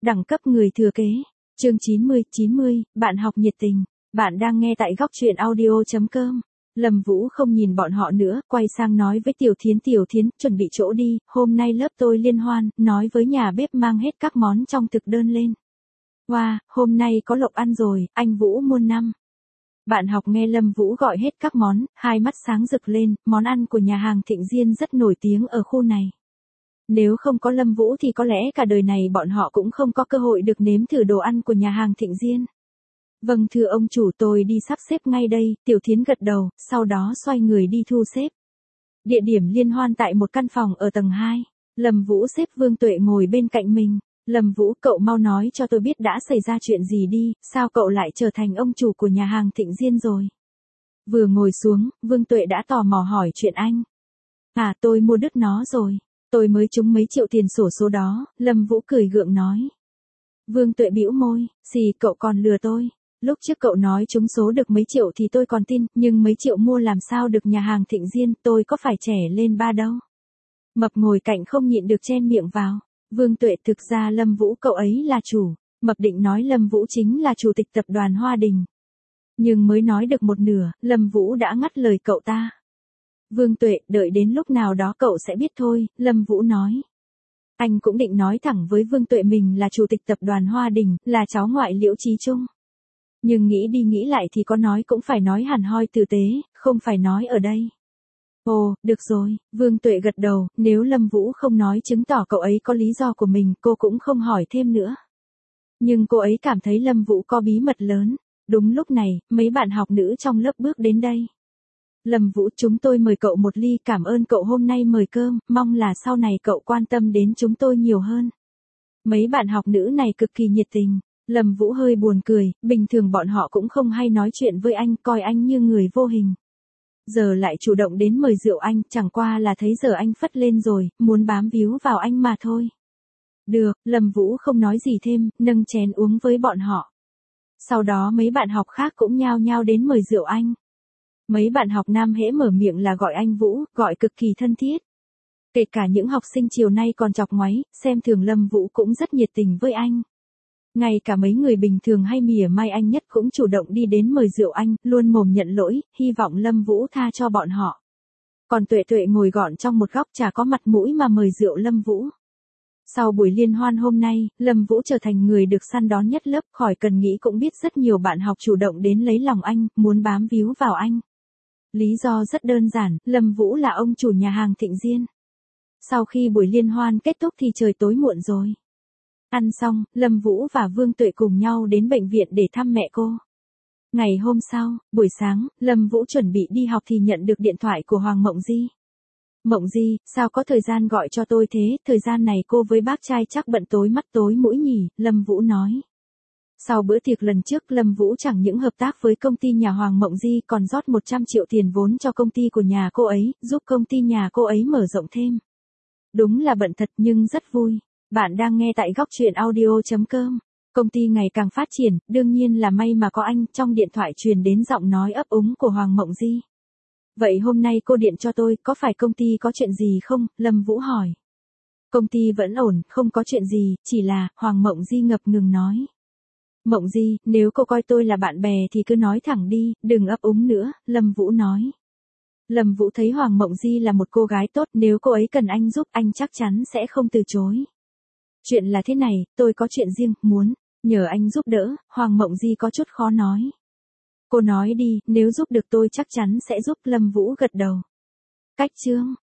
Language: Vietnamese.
đẳng cấp người thừa kế. Chương 90, bạn học nhiệt tình. Bạn đang nghe tại góc truyện audio.com. Lâm Vũ không nhìn bọn họ nữa, quay sang nói với Tiểu Thiến, chuẩn bị chỗ đi, hôm nay lớp tôi liên hoan, nói với nhà bếp mang hết các món trong thực đơn lên. Wow, hôm nay có lộc ăn rồi, anh Vũ muôn năm. Bạn học nghe Lâm Vũ gọi hết các món, hai mắt sáng rực lên, món ăn của nhà hàng Thịnh Diên rất nổi tiếng ở khu này. Nếu không có Lâm Vũ thì có lẽ cả đời này bọn họ cũng không có cơ hội được nếm thử đồ ăn của nhà hàng Thịnh Diên. Vâng thưa ông chủ, tôi đi sắp xếp ngay đây, Tiểu Thiến gật đầu, sau đó xoay người đi thu xếp. Địa điểm liên hoan tại một căn phòng ở tầng 2. Lâm Vũ xếp Vương Tuệ ngồi bên cạnh mình. Lâm Vũ, cậu mau nói cho tôi biết đã xảy ra chuyện gì đi, sao cậu lại trở thành ông chủ của nhà hàng Thịnh Diên rồi? Vừa ngồi xuống, Vương Tuệ đã tò mò hỏi chuyện anh. À, tôi mua đứt nó rồi. Tôi mới trúng mấy triệu tiền xổ số đó, Lâm Vũ cười gượng nói. Vương Tuệ bĩu môi, gì cậu còn lừa tôi? Lúc trước cậu nói trúng số được mấy triệu thì tôi còn tin, nhưng mấy triệu mua làm sao được nhà hàng Thịnh Diên, tôi có phải trẻ lên ba đâu. Mập ngồi cạnh không nhịn được chen miệng vào. Vương Tuệ, thực ra Lâm Vũ cậu ấy là chủ. Mập định nói Lâm Vũ chính là chủ tịch tập đoàn Hoa Đình. Nhưng mới nói được một nửa, Lâm Vũ đã ngắt lời cậu ta. Vương Tuệ, đợi đến lúc nào đó cậu sẽ biết thôi, Lâm Vũ nói. Anh cũng định nói thẳng với Vương Tuệ mình là chủ tịch tập đoàn Hoa Đình, là cháu ngoại Liễu Chí Trung. Nhưng nghĩ đi nghĩ lại thì có nói cũng phải nói hẳn hoi tử tế, không phải nói ở đây. Ồ, được rồi, Vương Tuệ gật đầu, nếu Lâm Vũ không nói chứng tỏ cậu ấy có lý do của mình, cô cũng không hỏi thêm nữa. Nhưng cô ấy cảm thấy Lâm Vũ có bí mật lớn. Đúng lúc này, mấy bạn học nữ trong lớp bước đến đây. Lâm Vũ, chúng tôi mời cậu một ly, cảm ơn cậu hôm nay mời cơm, mong là sau này cậu quan tâm đến chúng tôi nhiều hơn. Mấy bạn học nữ này cực kỳ nhiệt tình. Lâm Vũ hơi buồn cười, bình thường bọn họ cũng không hay nói chuyện với anh, coi anh như người vô hình. Giờ lại chủ động đến mời rượu anh, chẳng qua là thấy giờ anh phất lên rồi, muốn bám víu vào anh mà thôi. Được, Lâm Vũ không nói gì thêm, nâng chén uống với bọn họ. Sau đó mấy bạn học khác cũng nhao nhao đến mời rượu anh. Mấy bạn học nam hễ mở miệng là gọi anh Vũ, gọi cực kỳ thân thiết. Kể cả những học sinh chiều nay còn chọc ngoáy, xem thường Lâm Vũ cũng rất nhiệt tình với anh. Ngay cả mấy người bình thường hay mỉa mai anh nhất cũng chủ động đi đến mời rượu anh, luôn mồm nhận lỗi, hy vọng Lâm Vũ tha cho bọn họ. Còn Tuệ Tuệ ngồi gọn trong một góc chả có mặt mũi mà mời rượu Lâm Vũ. Sau buổi liên hoan hôm nay, Lâm Vũ trở thành người được săn đón nhất lớp, khỏi cần nghĩ cũng biết rất nhiều bạn học chủ động đến lấy lòng anh, muốn bám víu vào anh. Lý do rất đơn giản, Lâm Vũ là ông chủ nhà hàng Thịnh Diên. Sau khi buổi liên hoan kết thúc thì trời tối muộn rồi. Ăn xong, Lâm Vũ và Vương Tuệ cùng nhau đến bệnh viện để thăm mẹ cô. Ngày hôm sau, buổi sáng, Lâm Vũ chuẩn bị đi học thì nhận được điện thoại của Hoàng Mộng Di. Mộng Di, sao có thời gian gọi cho tôi thế, thời gian này cô với bác trai chắc bận tối mắt tối mũi nhỉ, Lâm Vũ nói. Sau bữa tiệc lần trước, Lâm Vũ chẳng những hợp tác với công ty nhà Hoàng Mộng Di còn rót 100 triệu tiền vốn cho công ty của nhà cô ấy, giúp công ty nhà cô ấy mở rộng thêm. Đúng là bận thật nhưng rất vui. Bạn đang nghe tại góc truyện audio.com. Công ty ngày càng phát triển, đương nhiên là may mà có anh, trong điện thoại truyền đến giọng nói ấp úng của Hoàng Mộng Di. Vậy hôm nay cô điện cho tôi, có phải công ty có chuyện gì không? Lâm Vũ hỏi. Công ty vẫn ổn, không có chuyện gì, chỉ là, Hoàng Mộng Di ngập ngừng nói. Mộng Di, nếu cô coi tôi là bạn bè thì cứ nói thẳng đi, đừng ấp úng nữa, Lâm Vũ nói. Lâm Vũ thấy Hoàng Mộng Di là một cô gái tốt, nếu cô ấy cần anh giúp, anh chắc chắn sẽ không từ chối. Chuyện là thế này, tôi có chuyện riêng, muốn nhờ anh giúp đỡ, Hoàng Mộng Di có chút khó nói. Cô nói đi, nếu giúp được tôi chắc chắn sẽ giúp, Lâm Vũ gật đầu. Cách chương